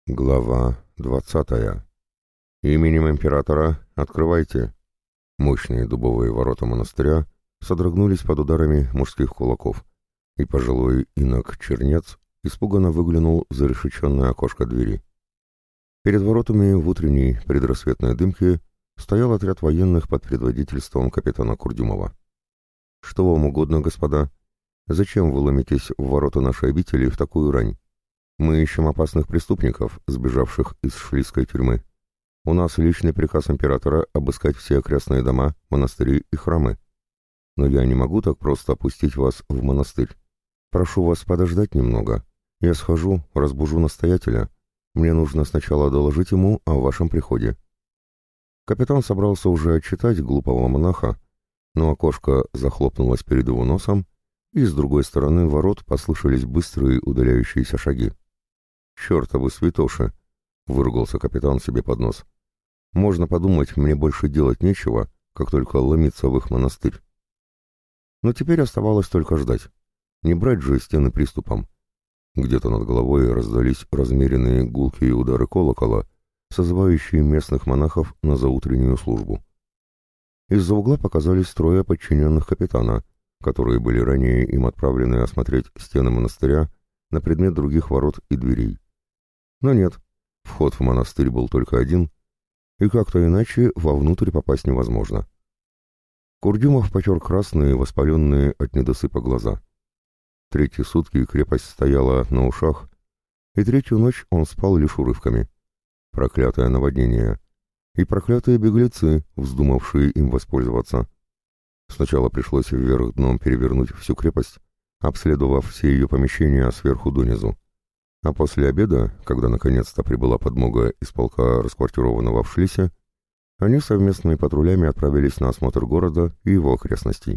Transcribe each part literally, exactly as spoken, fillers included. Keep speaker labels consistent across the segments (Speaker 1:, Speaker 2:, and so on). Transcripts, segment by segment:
Speaker 1: Глава двадцатая. Именем императора открывайте. Мощные дубовые ворота монастыря содрогнулись под ударами мужских кулаков, и пожилой инок-чернец испуганно выглянул за решетченное окошко двери. Перед воротами в утренней предрассветной дымке стоял отряд военных под предводительством капитана Курдюмова. «Что вам угодно, господа? Зачем вы ломитесь в ворота нашей обители в такую рань? Мы ищем опасных преступников, сбежавших из шлисской тюрьмы. У нас личный приказ императора обыскать все окрестные дома, монастыри и храмы. Но я не могу так просто опустить вас в монастырь. Прошу вас подождать немного. Я схожу, разбужу настоятеля. Мне нужно сначала доложить ему о вашем приходе». Капитан собрался уже отчитать глупого монаха, но окошко захлопнулось перед его носом, и с другой стороны ворот послышались быстрые удаляющиеся шаги. «Чертовы святоши!» — выругался капитан себе под нос. «Можно подумать, мне больше делать нечего, как только ломиться в их монастырь». Но теперь оставалось только ждать. Не брать же стены приступом. Где-то над головой раздались размеренные гулкие удары колокола, созывающие местных монахов на заутреннюю службу. Из-за угла показались трое подчиненных капитана, которые были ранее им отправлены осмотреть стены монастыря на предмет других ворот и дверей. Но нет, вход в монастырь был только один, и как-то иначе вовнутрь попасть невозможно. Курдюмов потер красные, воспаленные от недосыпа глаза. Третьи сутки крепость стояла на ушах, и третью ночь он спал лишь урывками. Проклятое наводнение. И проклятые беглецы, вздумавшие им воспользоваться. Сначала пришлось вверх дном перевернуть всю крепость, обследовав все ее помещения сверху донизу. А после обеда, когда наконец-то прибыла подмога из полка, расквартированного в Шлисе, они совместными патрулями отправились на осмотр города и его окрестностей.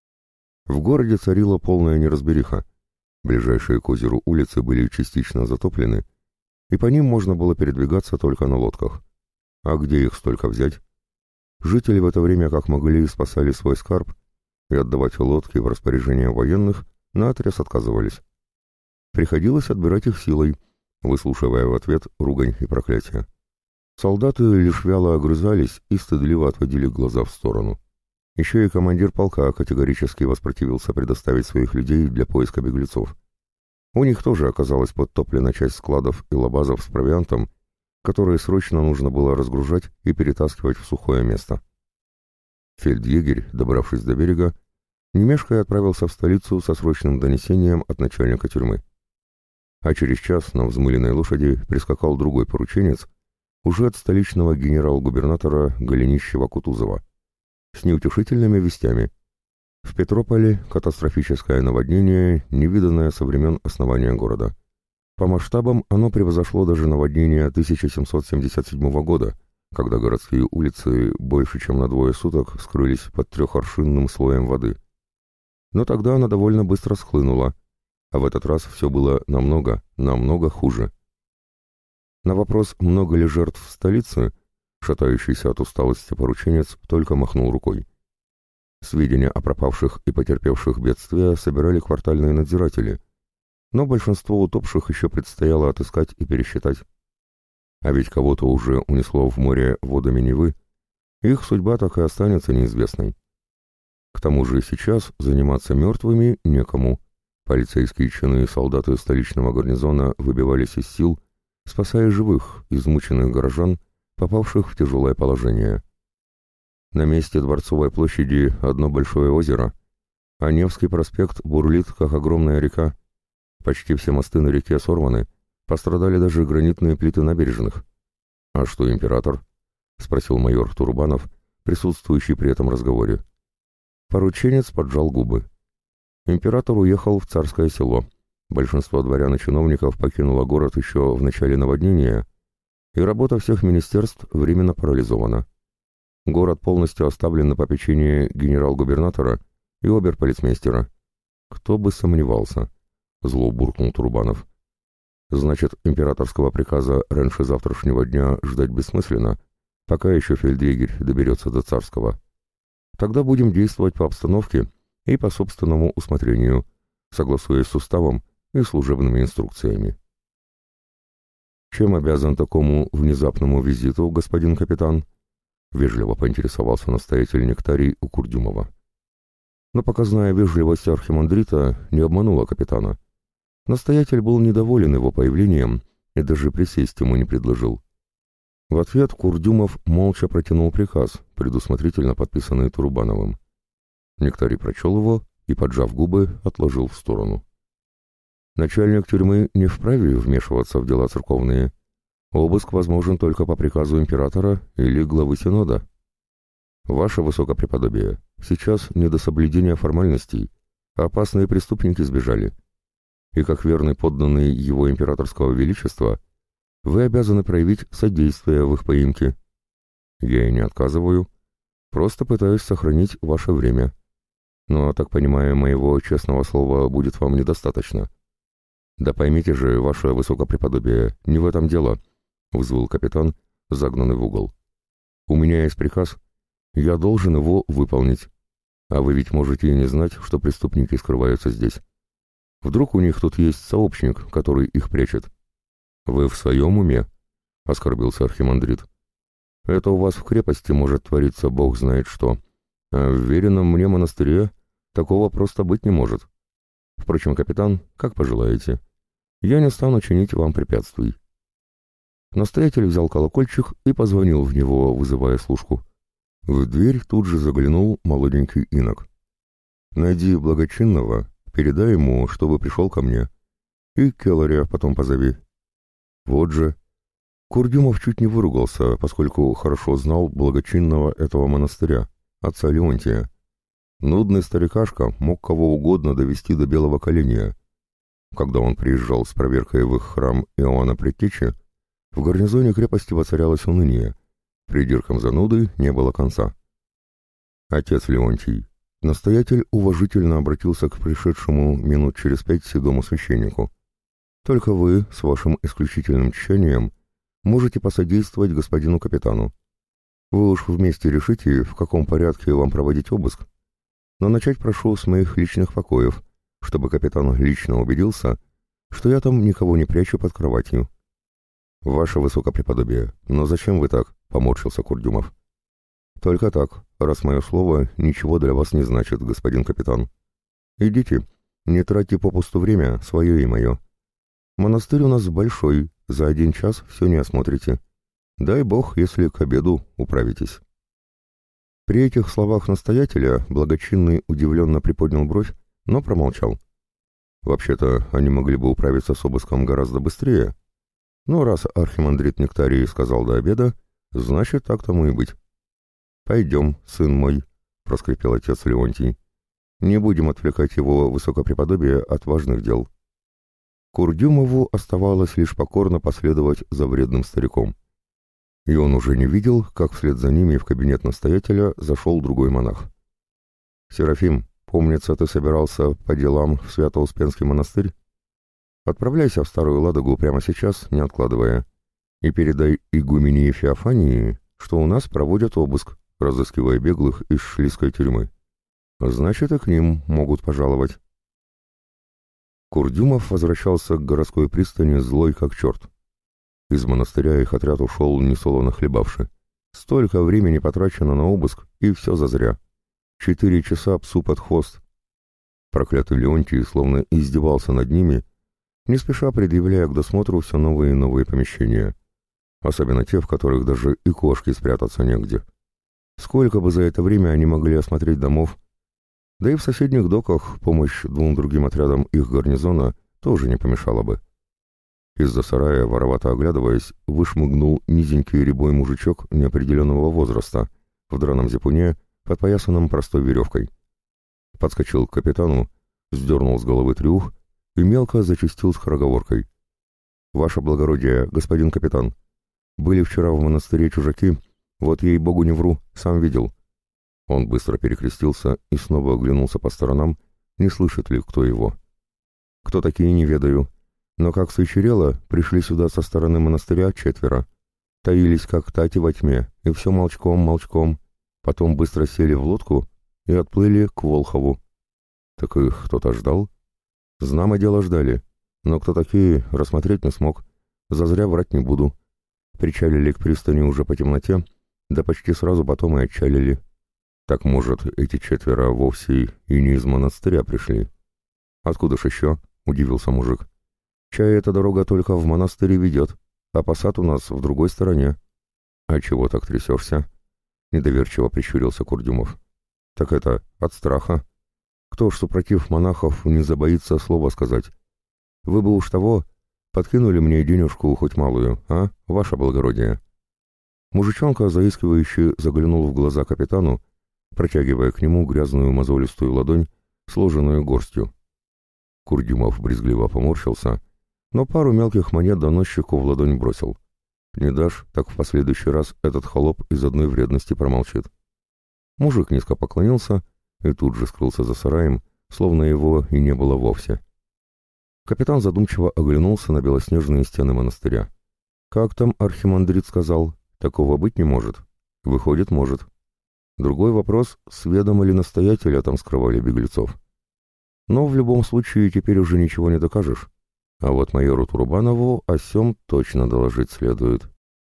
Speaker 1: В городе царила полная неразбериха. Ближайшие к озеру улицы были частично затоплены, и по ним можно было передвигаться только на лодках. А где их столько взять? Жители в это время как могли спасали свой скарб, и отдавать лодки в распоряжение военных наотрез отказывались. Приходилось отбирать их силой, выслушивая в ответ ругань и проклятия. Солдаты лишь вяло огрызались и стыдливо отводили глаза в сторону. Еще и командир полка категорически воспротивился предоставить своих людей для поиска беглецов. У них тоже оказалась подтоплена часть складов и лабазов с провиантом, которые срочно нужно было разгружать и перетаскивать в сухое место. Фельдъегерь, добравшись до берега, не мешкая отправился в столицу со срочным донесением от начальника тюрьмы. А через час на взмыленной лошади прискакал другой порученец, уже от столичного генерал-губернатора Голенищева-Кутузова, с неутешительными вестями. В Петрополе катастрофическое наводнение, невиданное со времен основания города. По масштабам оно превзошло даже наводнение тысяча семьсот семьдесят седьмого года, когда городские улицы больше чем на двое суток скрылись под трехаршинным слоем воды. Но тогда она довольно быстро схлынула, а в этот раз все было намного, намного хуже. На вопрос, много ли жертв в столице, шатающийся от усталости порученец только махнул рукой. Сведения о пропавших и потерпевших бедствия собирали квартальные надзиратели, но большинство утопших еще предстояло отыскать и пересчитать. А ведь кого-то уже унесло в море водами Невы, их судьба так и останется неизвестной. К тому же сейчас заниматься мертвыми некому. Полицейские чины и солдаты столичного гарнизона выбивались из сил, спасая живых, измученных горожан, попавших в тяжелое положение. На месте Дворцовой площади одно большое озеро, а Невский проспект бурлит, как огромная река. Почти все мосты на реке сорваны, пострадали даже гранитные плиты набережных. «А что император?» — спросил майор Турбанов, присутствующий при этом разговоре. Порученец поджал губы. Император уехал в Царское село. Большинство дворян и чиновников покинуло город еще в начале наводнения, и работа всех министерств временно парализована. Город полностью оставлен на попечение генерал-губернатора и оберполицмейстера. Кто бы сомневался, зло буркнул Турбанов. Значит, императорского приказа раньше завтрашнего дня ждать бессмысленно, пока еще фельдъегерь доберется до царского. Тогда будем действовать по обстановке и по собственному усмотрению, согласуясь с уставом и служебными инструкциями. «Чем обязан такому внезапному визиту, господин капитан?» — вежливо поинтересовался настоятель нектарий у Курдюмова. Но показная вежливость архимандрита не обманула капитана. Настоятель был недоволен его появлением и даже присесть ему не предложил. В ответ Курдюмов молча протянул приказ, предусмотрительно подписанный Турубановым. Нектарий прочел его и, поджав губы, отложил в сторону. Начальник тюрьмы не вправе вмешиваться в дела церковные. Обыск возможен только по приказу императора или главы синода. Ваше высокопреподобие, сейчас не до соблюдения формальностей, опасные преступники сбежали. И как верный подданный его императорского величества, вы обязаны проявить содействие в их поимке. Я и не отказываю, просто пытаюсь сохранить ваше время. Но, так понимаю, моего честного слова будет вам недостаточно. Да поймите же, ваше высокопреподобие, не в этом дело, — взвыл капитан, загнанный в угол. У меня есть приказ, я должен его выполнить. А вы ведь можете и не знать, что преступники скрываются здесь. Вдруг у них тут есть сообщник, который их прячет. Вы в своем уме? — оскорбился архимандрит. Это у вас в крепости может твориться бог знает что, а в веренном мне монастыре такого просто быть не может. Впрочем, капитан, как пожелаете. Я не стану чинить вам препятствий. Настоятель взял колокольчик и позвонил в него, вызывая служку. В дверь тут же заглянул молоденький инок. «Найди благочинного, передай ему, чтобы пришел ко мне. И келаря потом позови». Вот же. Курдюмов чуть не выругался, поскольку хорошо знал благочинного этого монастыря, отца Леонтия. Нудный старикашка мог кого угодно довести до белого коленя. Когда он приезжал с проверкой в их храм Иоанна Предтечи, в гарнизоне крепости воцарялось уныние. Придиркам зануды не было конца. «Отец Леонтий», настоятель уважительно обратился к пришедшему минут через пять седому священнику. «Только вы, с вашим исключительным тщанием, можете посодействовать господину капитану. Вы уж вместе решите, в каком порядке вам проводить обыск. Но начать прошу с моих личных покоев, чтобы капитан лично убедился, что я там никого не прячу под кроватью». «Ваше высокопреподобие, но зачем вы так?» — поморщился Курдюмов. «Только так, раз мое слово ничего для вас не значит, господин капитан. Идите, не тратьте попусту время, свое и мое. Монастырь у нас большой, за один час все не осмотрите. Дай бог, если к обеду управитесь». При этих словах настоятеля благочинный удивленно приподнял бровь, но промолчал. Вообще-то они могли бы управиться с обыском гораздо быстрее, но раз архимандрит Нектарий сказал до обеда, значит, так тому и быть. «Пойдем, сын мой», — проскрипел отец Леонтий. «Не будем отвлекать его высокопреподобие от важных дел». Курдюмову оставалось лишь покорно последовать за вредным стариком. И он уже не видел, как вслед за ними в кабинет настоятеля зашел другой монах. «Серафим, помнится, ты собирался по делам в Свято-Успенский монастырь? Отправляйся в Старую Ладогу прямо сейчас, не откладывая, и передай игумении Феофании, что у нас проводят обыск, разыскивая беглых из шлисской тюрьмы. Значит, и к ним могут пожаловать». Курдюмов возвращался к городской пристани злой как черт. Из монастыря их отряд ушел несолоно хлебавши. Столько времени потрачено на обыск, и все зазря. Четыре часа псу под хвост. Проклятый Леонтий словно издевался над ними, не спеша предъявляя к досмотру все новые и новые помещения. Особенно те, в которых даже и кошки спрятаться негде. Сколько бы за это время они могли осмотреть домов. Да и в соседних доках помощь двум другим отрядам их гарнизона тоже не помешала бы. Из-за сарая, воровато оглядываясь, вышмыгнул низенький рябой мужичок неопределенного возраста, в драном зипуне, подпоясанном простой веревкой. Подскочил к капитану, сдернул с головы трюх и мелко зачастил с скороговоркой. «Ваше благородие, господин капитан, были вчера в монастыре чужаки, вот ей-богу не вру, сам видел». Он быстро перекрестился и снова оглянулся по сторонам, не слышит ли кто его. «Кто такие, не ведаю, но как свечерело, пришли сюда со стороны монастыря четверо. Таились как тати во тьме, и все молчком-молчком, потом быстро сели в лодку и отплыли к Волхову». «Так их кто-то ждал?» «Знамо дело ждали, но кто такие, рассмотреть не смог. Зазря врать не буду. Причалили к пристани уже по темноте, да почти сразу потом и отчалили. Так, может, эти четверо вовсе и не из монастыря пришли? Откуда ж еще? — удивился мужик. Чай эта дорога только в монастырь ведет, а посад у нас в другой стороне. А чего так трясешься? — недоверчиво прищурился Курдюмов. Так это, от страха. Кто ж, супротив монахов, не забоится слова сказать? Вы бы уж того, подкинули мне денежку хоть малую, а, ваше благородие? Мужичонка, заискивающе, заглянул в глаза капитану, протягивая к нему грязную мозолистую ладонь, сложенную горстью. Курдюмов брезгливо поморщился, но пару мелких монет доносчику в ладонь бросил. Не дашь, так в последующий раз этот холоп из одной вредности промолчит. Мужик низко поклонился и тут же скрылся за сараем, словно его и не было вовсе. Капитан задумчиво оглянулся на белоснежные стены монастыря. Как там архимандрит сказал, такого быть не может. Выходит, может. Другой вопрос, с ведома ли настоятеля там скрывали беглецов. Но в любом случае теперь уже ничего не докажешь. А вот майору Турубанову о сём точно доложить следует.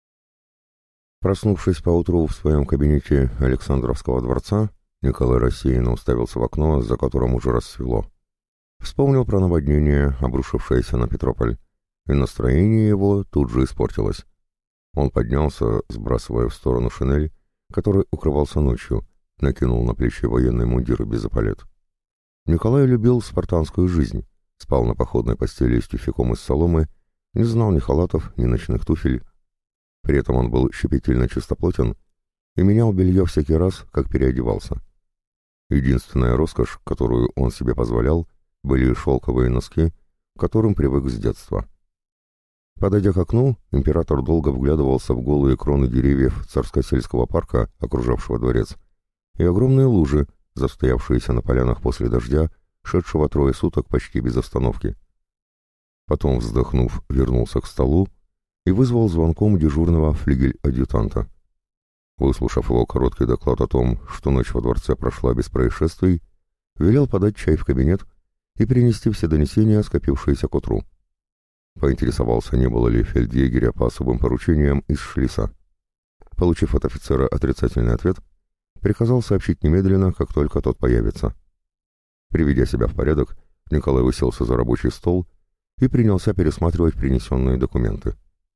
Speaker 1: Проснувшись поутру в своем кабинете Александровского дворца, Николай рассеянно уставился в окно, за которым уже рассвело. Вспомнил про наводнение, обрушившееся на Петрополь, и настроение его тут же испортилось. Он поднялся, сбрасывая в сторону шинель, который укрывался ночью, накинул на плечи военный мундир без эполет. Николай любил спартанскую жизнь, спал на походной постели с тюфяком из соломы, не знал ни халатов, ни ночных туфель. При этом он был щепетильно чистоплотен и менял белье всякий раз, как переодевался. Единственная роскошь, которую он себе позволял, были шелковые носки, к которым привык с детства. Подойдя к окну, император долго вглядывался в голые кроны деревьев царско-сельского парка, окружавшего дворец, и огромные лужи, застоявшиеся на полянах после дождя, шедшего трое суток почти без остановки. Потом, вздохнув, вернулся к столу и вызвал звонком дежурного флигель-адъютанта. Выслушав его короткий доклад о том, что ночь во дворце прошла без происшествий, велел подать чай в кабинет и принести все донесения, скопившиеся к утру. Поинтересовался, не было ли фельдъегеря по особым поручениям из Шлиса. Получив от офицера отрицательный ответ, приказал сообщить немедленно, как только тот появится. Приведя себя в порядок, Николай уселся за рабочий стол и принялся пересматривать принесенные документы.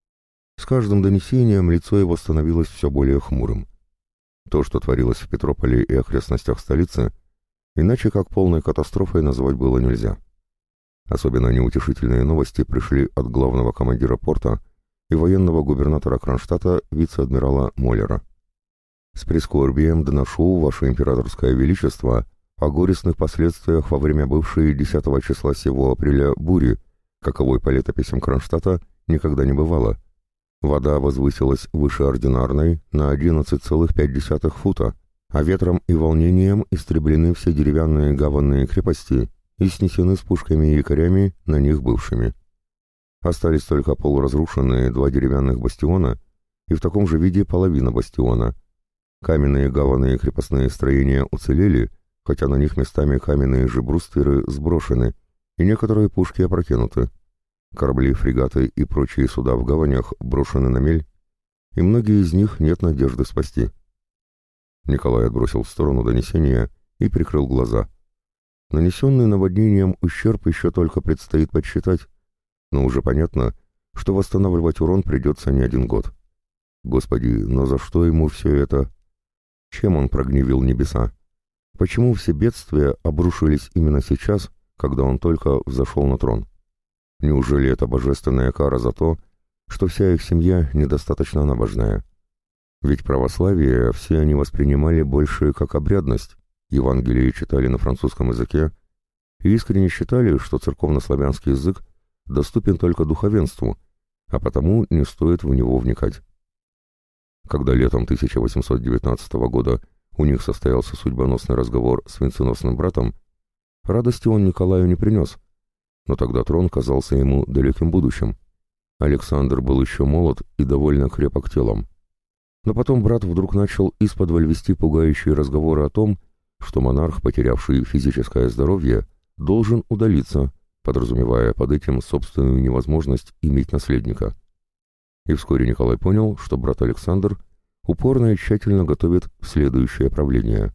Speaker 1: С каждым донесением лицо его становилось все более хмурым. То, что творилось в Петрополе и окрестностях столицы, иначе как полной катастрофой назвать было нельзя. Особенно неутешительные новости пришли от главного командира порта и военного губернатора Кронштадта вице-адмирала Моллера. «С прискорбием доношу, Ваше Императорское Величество, о горестных последствиях во время бывшей десятого числа сего апреля бури, каковой по летописям Кронштадта никогда не бывало. Вода возвысилась выше ординарной на одиннадцать целых пять десятых фута, а ветром и волнением истреблены все деревянные гаванные крепости и снесены с пушками и якорями на них бывшими. Остались только полуразрушенные два деревянных бастиона и в таком же виде половина бастиона. Каменные гаванные крепостные строения уцелели, хотя на них местами каменные же брустверы сброшены, и некоторые пушки опрокинуты. Корабли, фрегаты и прочие суда в гаванях брошены на мель, и многие из них нет надежды спасти». Николай отбросил в сторону донесения и прикрыл глаза. Нанесенный наводнением ущерб еще только предстоит подсчитать, но уже понятно, что восстанавливать урон придется не один год. Господи, но за что ему все это? Чем он прогневил небеса? Почему все бедствия обрушились именно сейчас, когда он только взошел на трон? Неужели это божественная кара за то, что вся их семья недостаточно набожная? Ведь православие все они воспринимали больше как обрядность, Евангелие читали на французском языке и искренне считали, что церковно-славянский язык доступен только духовенству, а потому не стоит в него вникать. Когда летом тысяча восемьсот девятнадцатого года у них состоялся судьбоносный разговор с венценосным братом, радости он Николаю не принес, но тогда трон казался ему далеким будущим. Александр был еще молод и довольно крепок телом. Но потом брат вдруг начал исподволь вести пугающие разговоры о том, что монарх, потерявший физическое здоровье, должен удалиться, подразумевая под этим собственную невозможность иметь наследника. И вскоре Николай понял, что брат Александр упорно и тщательно готовит следующее правление.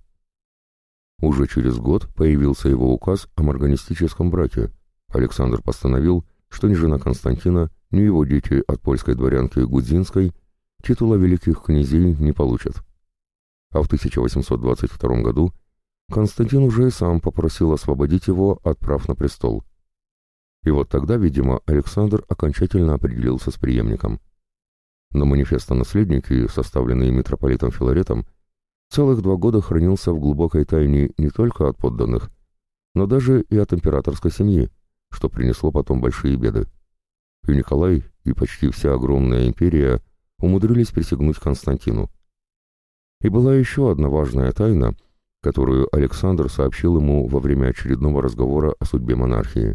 Speaker 1: Уже через год появился его указ о марганистическом браке. Александр постановил, что ни жена Константина, ни его дети от польской дворянки Гудзинской титула великих князей не получат. А в тысяча восемьсот двадцать втором году Константин уже и сам попросил освободить его от прав на престол. И вот тогда, видимо, Александр окончательно определился с преемником. Но манифест о наследнике, составленный митрополитом Филаретом, целых два года хранился в глубокой тайне не только от подданных, но даже и от императорской семьи, что принесло потом большие беды. И Николай, и почти вся огромная империя умудрились присягнуть Константину. И была еще одна важная тайна, которую Александр сообщил ему во время очередного разговора о судьбе монархии.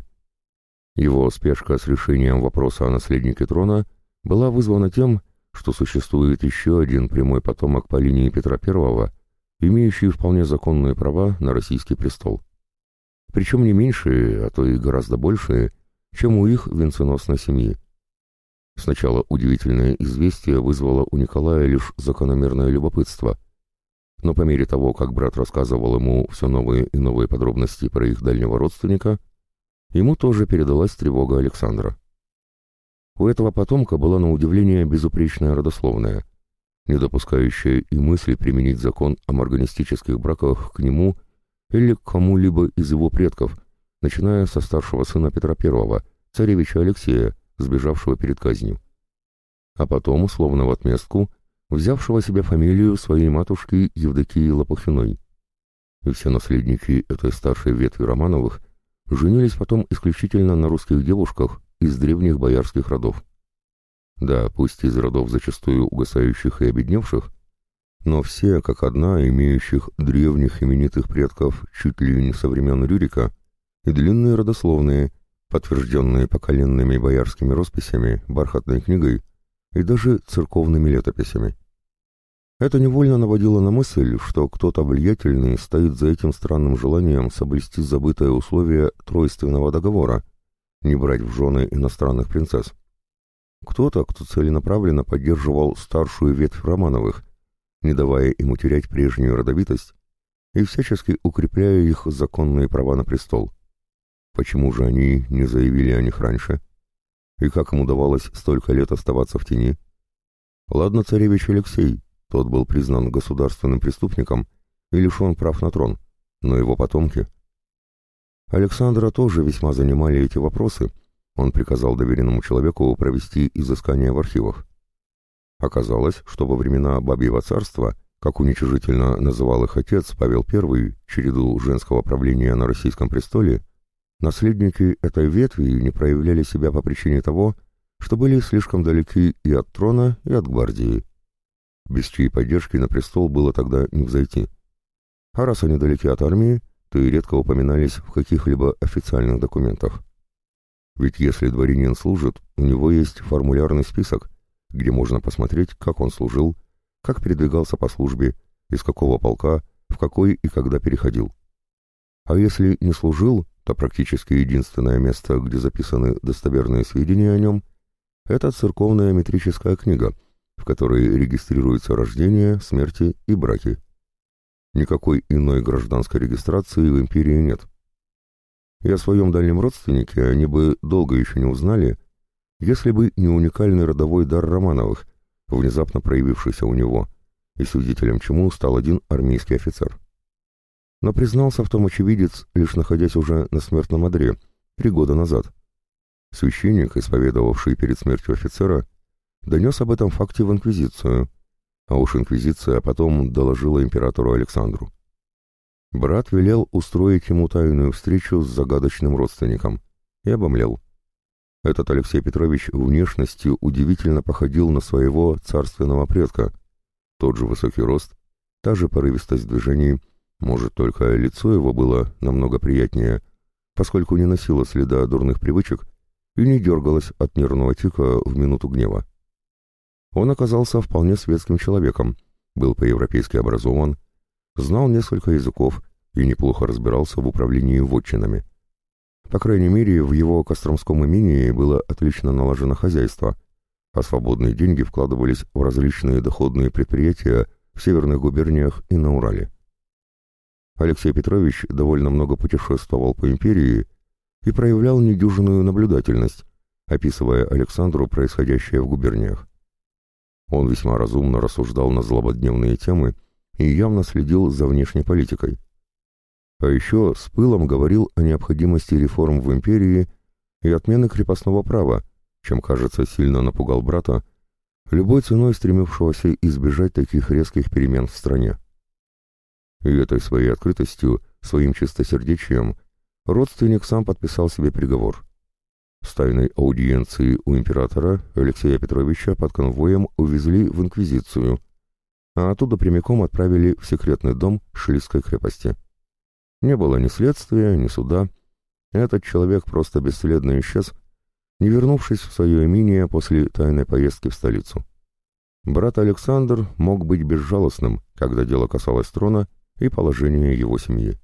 Speaker 1: Его спешка с решением вопроса о наследнике трона была вызвана тем, что существует еще один прямой потомок по линии Петра Первого, имеющий вполне законные права на российский престол. Причем не меньшие, а то и гораздо большие, чем у их венценосной семьи. Сначала удивительное известие вызвало у Николая лишь закономерное любопытство, но по мере того, как брат рассказывал ему все новые и новые подробности про их дальнего родственника, ему тоже передалась тревога Александра. У этого потомка была на удивление безупречная родословная, не допускающая и мысли применить закон о марганистических браках к нему или к кому-либо из его предков, начиная со старшего сына Петра Первого, царевича Алексея, сбежавшего перед казнью. А потом, словно в отместку, взявшего себе фамилию своей матушки Евдокии Лопухиной. И все наследники этой старшей ветви Романовых женились потом исключительно на русских девушках из древних боярских родов. Да, пусть из родов зачастую угасающих и обедневших, но все, как одна, имеющих древних именитых предков чуть ли не со времен Рюрика, и длинные родословные, подтвержденные поколенными боярскими росписями, бархатной книгой и даже церковными летописями. Это невольно наводило на мысль, что кто-то влиятельный стоит за этим странным желанием соблюсти забытое условие Тройственного договора — не брать в жены иностранных принцесс. Кто-то, кто целенаправленно поддерживал старшую ветвь Романовых, не давая им утерять прежнюю родовитость и всячески укрепляя их законные права на престол. Почему же они не заявили о них раньше? И как им удавалось столько лет оставаться в тени? Ладно, царевич Алексей, тот был признан государственным преступником и лишен прав на трон, но его потомки... Александра тоже весьма занимали эти вопросы. Он приказал доверенному человеку провести изыскание в архивах. Оказалось, что во времена Бабьего царства, как уничижительно называл их отец Павел Первый, череду женского правления на российском престоле, наследники этой ветви не проявляли себя по причине того, что были слишком далеки и от трона, и от гвардии. Без чьей поддержки на престол было тогда не взойти. А раз они далеки от армии, то и редко упоминались в каких-либо официальных документах. Ведь если дворянин служит, у него есть формулярный список, где можно посмотреть, как он служил, как передвигался по службе, из какого полка, в какой и когда переходил. А если не служил, то практически единственное место, где записаны достоверные сведения о нем, это церковная метрическая книга, в которой регистрируются рождения, смерти и браки. Никакой иной гражданской регистрации в империи нет. И о своем дальнем родственнике они бы долго еще не узнали, если бы не уникальный родовой дар Романовых, внезапно проявившийся у него, и свидетелем чему стал один армейский офицер. Но признался в том очевидец, лишь находясь уже на смертном одре, три года назад. Священник, исповедовавший перед смертью офицера, донес об этом факте в инквизицию, а уж инквизиция потом доложила императору Александру. Брат велел устроить ему тайную встречу с загадочным родственником и обомлел. Этот Алексей Петрович внешностью удивительно походил на своего царственного предка. Тот же высокий рост, та же порывистость движений, может, только лицо его было намного приятнее, поскольку не носило следа дурных привычек и не дергалось от нервного тика в минуту гнева. Он оказался вполне светским человеком, был по-европейски образован, знал несколько языков и неплохо разбирался в управлении вотчинами. По крайней мере, в его костромском имении было отлично налажено хозяйство, а свободные деньги вкладывались в различные доходные предприятия в северных губерниях и на Урале. Алексей Петрович довольно много путешествовал по империи и проявлял недюжинную наблюдательность, описывая Александру происходящее в губерниях. Он весьма разумно рассуждал на злободневные темы и явно следил за внешней политикой. А еще с пылом говорил о необходимости реформ в империи и отмены крепостного права, чем, кажется, сильно напугал брата, любой ценой стремившегося избежать таких резких перемен в стране. И этой своей открытостью, своим чистосердечием, родственник сам подписал себе приговор. С тайной аудиенции у императора Алексея Петровича под конвоем увезли в Инквизицию, а оттуда прямиком отправили в секретный дом Шлисской крепости. Не было ни следствия, ни суда. Этот человек просто бесследно исчез, не вернувшись в свое имение после тайной поездки в столицу. Брат Александр мог быть безжалостным, когда дело касалось трона и положения его семьи.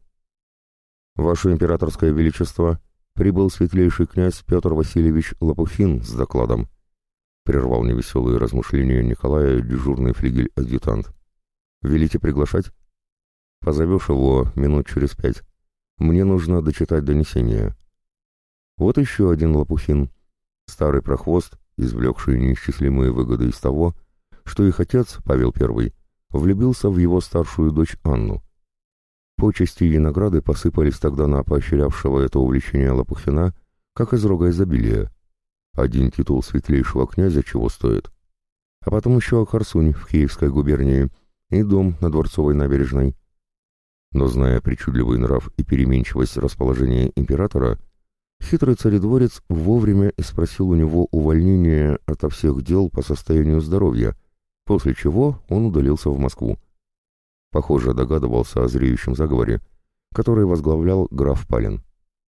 Speaker 1: «Ваше императорское величество, прибыл светлейший князь Петр Васильевич Лопухин с докладом», прервал невеселые размышления Николая дежурный флигель-адъютант. «Велите приглашать?» «Позовешь его минут через пять. Мне нужно дочитать донесение». Вот еще один Лопухин, старый прохвост, извлекший неисчислимые выгоды из того, что их отец, Павел Первый, влюбился в его старшую дочь Анну. Почести и награды посыпались тогда на поощрявшего это увлечение Лопухина, как из рога изобилия. Один титул светлейшего князя чего стоит. А потом еще Харсунь в Киевской губернии и дом на Дворцовой набережной. Но, зная причудливый нрав и переменчивость расположения императора, хитрый царедворец вовремя и спросил у него увольнение ото всех дел по состоянию здоровья, после чего он удалился в Москву. Похоже, догадывался о зреющем заговоре, который возглавлял граф Палин.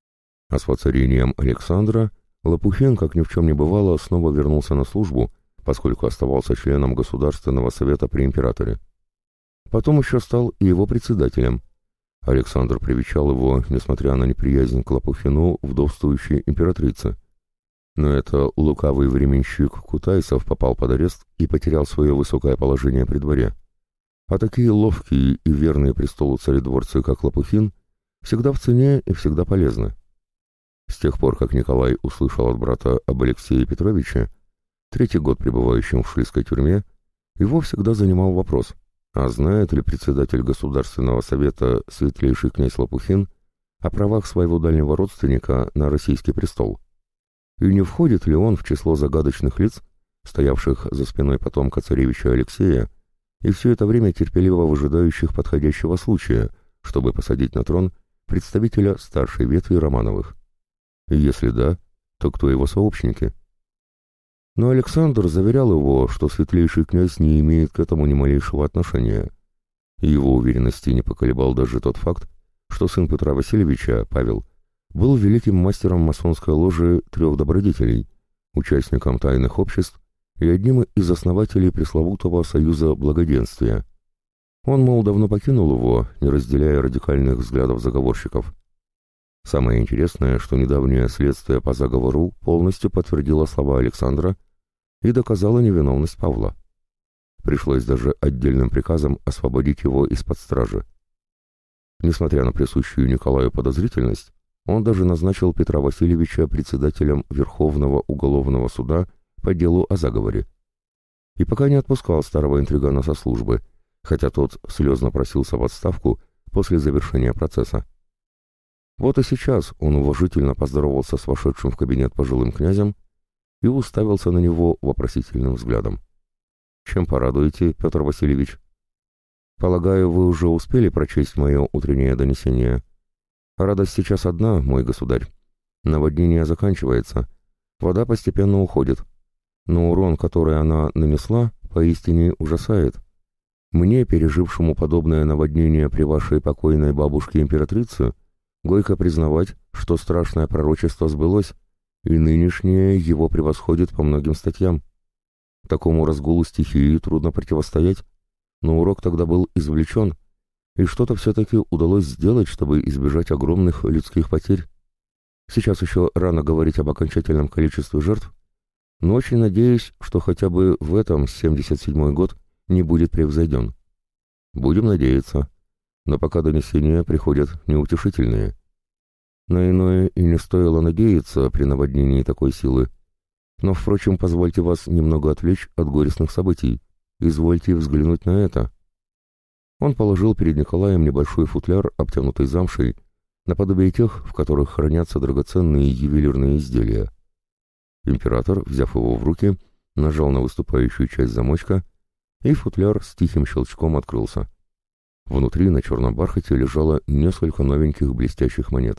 Speaker 1: А с воцарением Александра Лопухин, как ни в чем не бывало, снова вернулся на службу, поскольку оставался членом Государственного совета при императоре. Потом еще стал и его председателем. Александр привечал его, несмотря на неприязнь к Лопухину, вдовствующей императрице. Но это лукавый временщик Кутайсов попал под арест и потерял свое высокое положение при дворе. А такие ловкие и верные престолу царедворцы, как Лопухин, всегда в цене и всегда полезны. С тех пор, как Николай услышал от брата об Алексее Петровиче, третий год пребывающем в Шлисской тюрьме, его всегда занимал вопрос, а знает ли председатель Государственного совета светлейший князь Лопухин о правах своего дальнего родственника на российский престол? И не входит ли он в число загадочных лиц, стоявших за спиной потомка царевича Алексея, и все это время терпеливо выжидающих подходящего случая, чтобы посадить на трон представителя старшей ветви Романовых? И если да, то кто его сообщники? Но Александр заверял его, что светлейший князь не имеет к этому ни малейшего отношения. И его уверенности не поколебал даже тот факт, что сын Петра Васильевича, Павел, был великим мастером масонской ложи трех добродетелей, участником тайных обществ и одним из основателей пресловутого Союза Благоденствия. Он, мол, давно покинул его, не разделяя радикальных взглядов заговорщиков. Самое интересное, что недавнее следствие по заговору полностью подтвердило слова Александра и доказало невиновность Павла. Пришлось даже отдельным приказом освободить его из-под стражи. Несмотря на присущую Николаю подозрительность, он даже назначил Петра Васильевича председателем Верховного уголовного суда по делу о заговоре. И пока не отпускал старого интригана со службы, хотя тот слезно просился в отставку после завершения процесса. Вот и сейчас он уважительно поздоровался с вошедшим в кабинет пожилым князем и уставился на него вопросительным взглядом. «Чем порадуете, Петр Васильевич?» «Полагаю, вы уже успели прочесть мое утреннее донесение. Радость сейчас одна, мой государь. Наводнение заканчивается, вода постепенно уходит. Но урон, который она нанесла, поистине ужасает. Мне, пережившему подобное наводнение при вашей покойной бабушке-императрице, горько признавать, что страшное пророчество сбылось, и нынешнее его превосходит по многим статьям. Такому разгулу стихии трудно противостоять, но урок тогда был извлечен, и что-то все-таки удалось сделать, чтобы избежать огромных людских потерь. Сейчас еще рано говорить об окончательном количестве жертв, но очень надеюсь, что хотя бы в этом семьдесят седьмой год не будет превзойден. Будем надеяться, но пока донесения приходят неутешительные. На иное и не стоило надеяться при наводнении такой силы, но, впрочем, позвольте вас немного отвлечь от горестных событий. Извольте взглянуть на это. Он положил перед Николаем небольшой футляр, обтянутый замшей, наподобие тех, в которых хранятся драгоценные ювелирные изделия. Император, взяв его в руки, нажал на выступающую часть замочка, и футляр с тихим щелчком открылся. Внутри на черном бархате лежало несколько новеньких блестящих монет.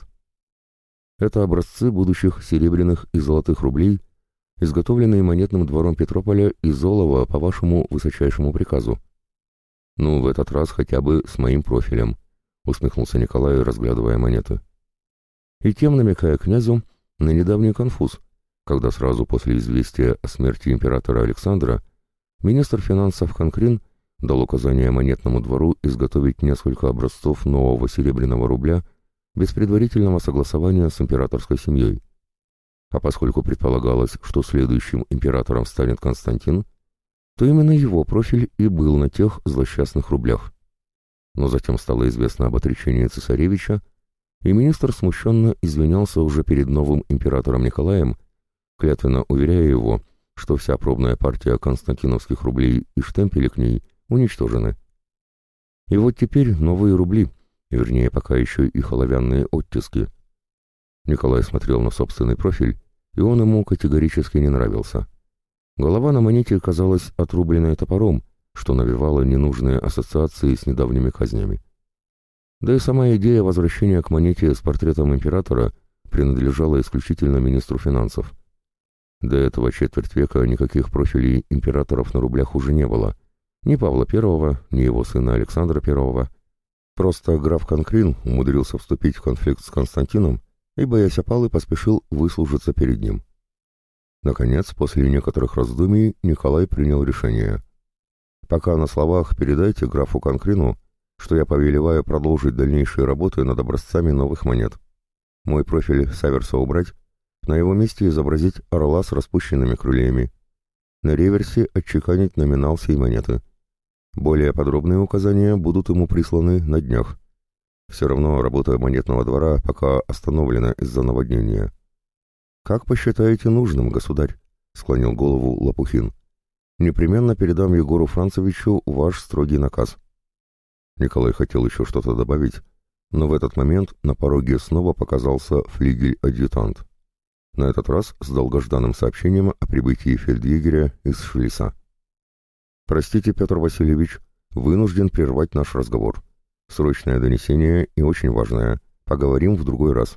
Speaker 1: Это образцы будущих серебряных и золотых рублей, изготовленные монетным двором Петрополя из олова по вашему высочайшему приказу. «Ну, в этот раз хотя бы с моим профилем», — усмехнулся Николай, разглядывая монеты. И тем намекая князю на недавний конфуз, когда сразу после известия о смерти императора Александра министр финансов Конкрин дал указание монетному двору изготовить несколько образцов нового серебряного рубля без предварительного согласования с императорской семьей. А поскольку предполагалось, что следующим императором станет Константин, то именно его профиль и был на тех злосчастных рублях. Но затем стало известно об отречении цесаревича, и министр смущенно извинялся уже перед новым императором Николаем, клятвенно уверяя его, что вся пробная партия константиновских рублей и штемпели к ней уничтожены. И вот теперь новые рубли, вернее, пока еще и оловянные оттиски. Николай смотрел на собственный профиль, и он ему категорически не нравился. Голова на монете казалась отрубленной топором, что навевало ненужные ассоциации с недавними казнями. Да и сама идея возвращения к монете с портретом императора принадлежала исключительно министру финансов. До этого четверть века никаких профилей императоров на рублях уже не было. Ни Павла Первого, ни его сына Александра Первого. Просто граф Конкрин умудрился вступить в конфликт с Константином и, боясь опалы, поспешил выслужиться перед ним. Наконец, после некоторых раздумий, Николай принял решение. «Пока на словах передайте графу Конкрину, что я повелеваю продолжить дальнейшие работы над образцами новых монет. Мой профиль с аверса убрать, на его месте изобразить орла с распущенными крыльями. На реверсе отчеканить номинал сей монеты. Более подробные указания будут ему присланы на днях. Все равно работа монетного двора пока остановлена из-за наводнения». «Как посчитаете нужным, государь?» — склонил голову Лопухин. «Непременно передам Егору Францевичу ваш строгий наказ». Николай хотел еще что-то добавить, но в этот момент на пороге снова показался флигель-адъютант. На этот раз с долгожданным сообщением о прибытии фельдъегеря из Шлиса. «Простите, Петр Васильевич, вынужден прервать наш разговор. Срочное донесение и очень важное. Поговорим в другой раз».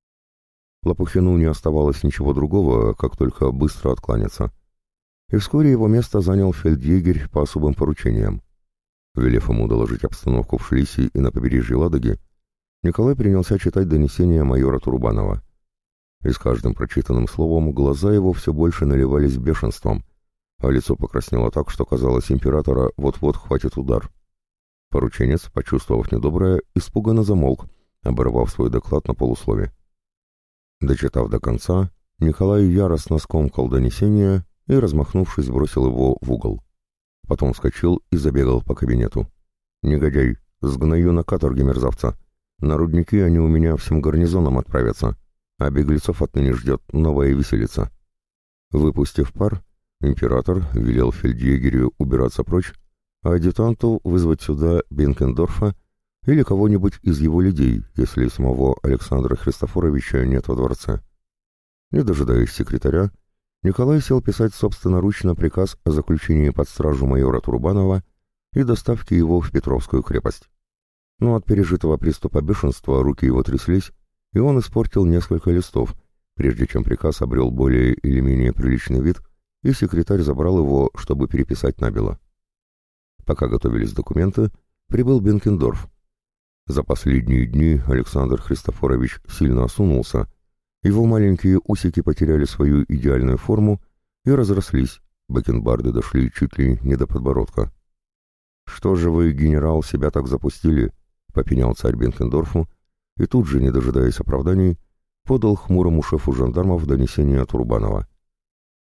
Speaker 1: Лопухину не оставалось ничего другого, как только быстро откланяться. И вскоре его место занял фельдъегерь по особым поручениям. Велев ему доложить обстановку в Шлисе и на побережье Ладоги, Николай принялся читать донесения майора Турубанова. И с каждым прочитанным словом глаза его все больше наливались бешенством, а лицо покраснело так, что казалось, императора вот-вот хватит удар. Порученец, почувствовав недоброе, испуганно замолк, оборвав свой доклад на полуслове. Дочитав до конца, Николай яростно скомкал донесение и, размахнувшись, бросил его в угол. Потом вскочил и забегал по кабинету. «Негодяй, сгною на каторге мерзавца. На рудники они у меня всем гарнизоном отправятся, а беглецов отныне ждет новая виселица». Выпустив пар, император велел фельдъегерю убираться прочь, а адъютанту вызвать сюда Бенкендорфа или кого-нибудь из его людей, если самого Александра Христофоровича нет во дворце. Не дожидаясь секретаря, Николай сел писать собственноручно приказ о заключении под стражу майора Турубанова и доставке его в Петровскую крепость. Но от пережитого приступа бешенства руки его тряслись, и он испортил несколько листов, прежде чем приказ обрел более или менее приличный вид, и секретарь забрал его, чтобы переписать набело. Пока готовились документы, прибыл Бенкендорф. За последние дни Александр Христофорович сильно осунулся, его маленькие усики потеряли свою идеальную форму и разрослись, бакенбарды дошли чуть ли не до подбородка. «Что же вы, генерал, себя так запустили?» — попенял царь Бенкендорфу, и тут же, не дожидаясь оправданий, подал хмурому шефу жандармов донесение Турбанова.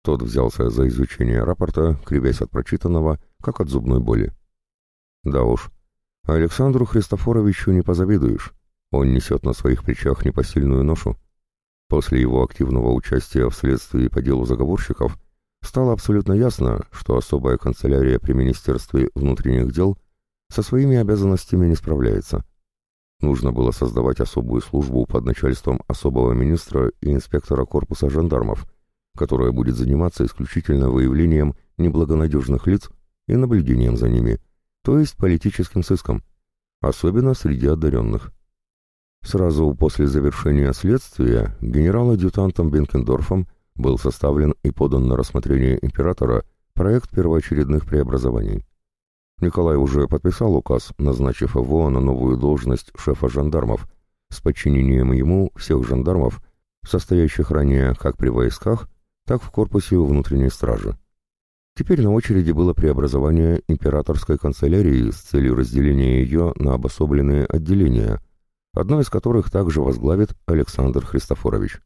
Speaker 1: Тот взялся за изучение рапорта, кривясь от прочитанного, как от зубной боли. Да уж, Александру Христофоровичу не позавидуешь. Он несет на своих плечах непосильную ношу. После его активного участия в следствии по делу заговорщиков стало абсолютно ясно, что особая канцелярия при Министерстве внутренних дел со своими обязанностями не справляется. Нужно было создавать особую службу под начальством особого министра и инспектора корпуса жандармов, которая будет заниматься исключительно выявлением неблагонадежных лиц и наблюдением за ними, то есть политическим сыском, особенно среди одаренных. Сразу после завершения следствия генерал-адъютантом Бенкендорфом был составлен и подан на рассмотрение императора проект первоочередных преобразований. Николай уже подписал указ, назначив его на новую должность шефа жандармов, с подчинением ему всех жандармов, состоящих ранее как при войсках, так в корпусе внутренней стражи. Теперь на очереди было преобразование императорской канцелярии с целью разделения ее на обособленные отделения, одно из которых также возглавит Александр Христофорович.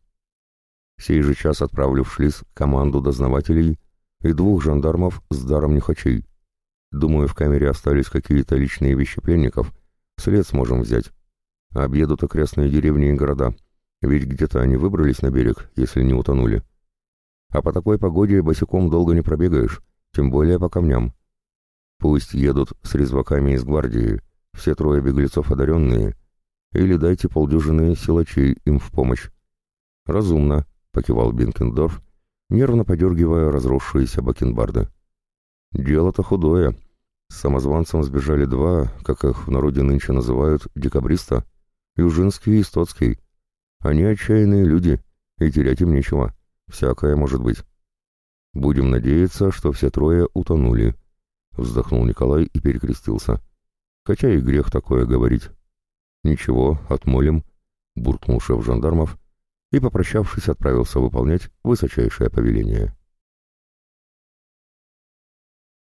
Speaker 1: Сей же час отправлю в Шлиз команду дознавателей и двух жандармов с даром нюхачей. Думаю, в камере остались какие-то личные вещи пленников, след сможем взять. Объедут окрестные деревни и города, ведь где-то они выбрались на берег, если не утонули. А по такой погоде босиком долго не пробегаешь, тем более по камням. Пусть едут с резваками из гвардии, все трое беглецов одаренные, или дайте полдюжины силачей им в помощь. Разумно, покивал Бенкендорф, нервно подергивая разросшиеся бакенбарды. Дело-то худое. С самозванцем сбежали два, как их в народе нынче называют, декабриста, Южинский и Стоцкий. Они отчаянные люди, и терять им нечего. Всякое может быть. Будем надеяться, что все трое утонули. Вздохнул Николай и перекрестился. Хотя и грех такое говорить. Ничего, отмолим, буркнул шеф жандармов и, попрощавшись, отправился выполнять высочайшее повеление.